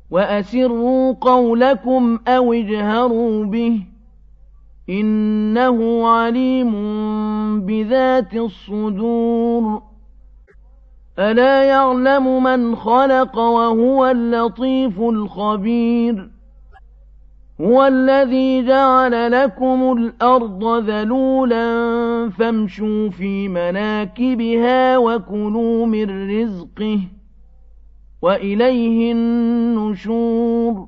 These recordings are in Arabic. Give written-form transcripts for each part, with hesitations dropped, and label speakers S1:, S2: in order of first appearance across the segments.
S1: وأسروا قولكم أو اجهروا به إنه عليم بذات الصدور ألا يعلم من خلق وهو اللطيف الخبير هو الذي جعل لكم الأرض ذلولا فامشوا في مناكبها وكلوا من رزقه وإليه النشور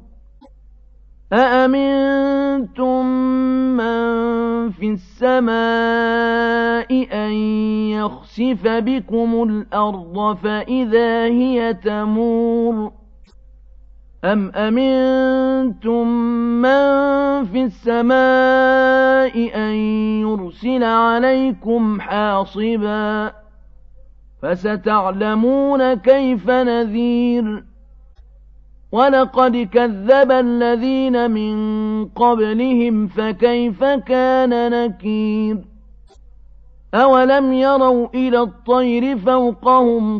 S1: أأمنتم من في السماء أن يخسف بكم الأرض فإذا هي تمور أم أمنتم من في السماء أن يرسل عليكم حاصبا فستعلمون كيف نذير ولقد كذب الذين من قبلهم فكيف كان نكير أولم يروا إلى الطير فوقهم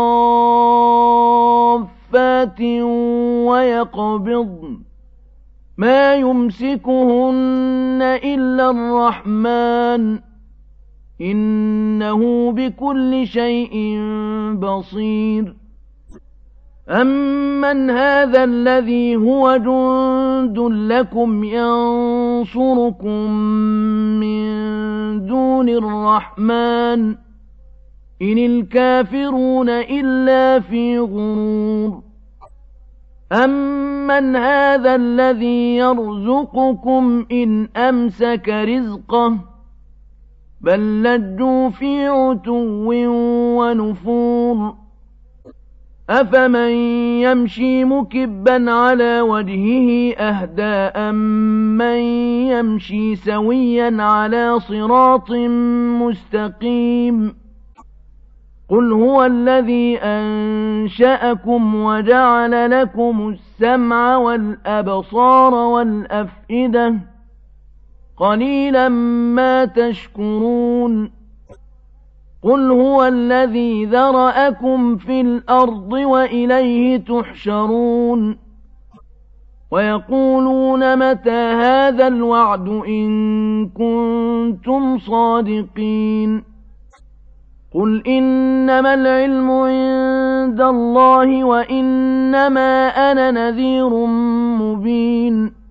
S1: صافات ويقبضن ما يمسكهن إلا الرحمن إنه بكل شيء بصير أمن هذا الذي هو جند لكم ينصركم من دون الرحمن إن الكافرون إلا في غرور أمن هذا الذي يرزقكم إن أمسك رزقه بل لجوا في عتو ونفور أفمن يمشي مكبا على وجهه أهدى أمن يمشي سويا على صراط مستقيم قل هو الذي أنشأكم وجعل لكم السمع والأبصار والأفئدة قليلا ما تشكرون قل هو الذي ذرأكم في الأرض وإليه تحشرون ويقولون متى هذا الوعد إن كنتم صادقين قل إنما العلم عند الله وإنما أنا نذير مبين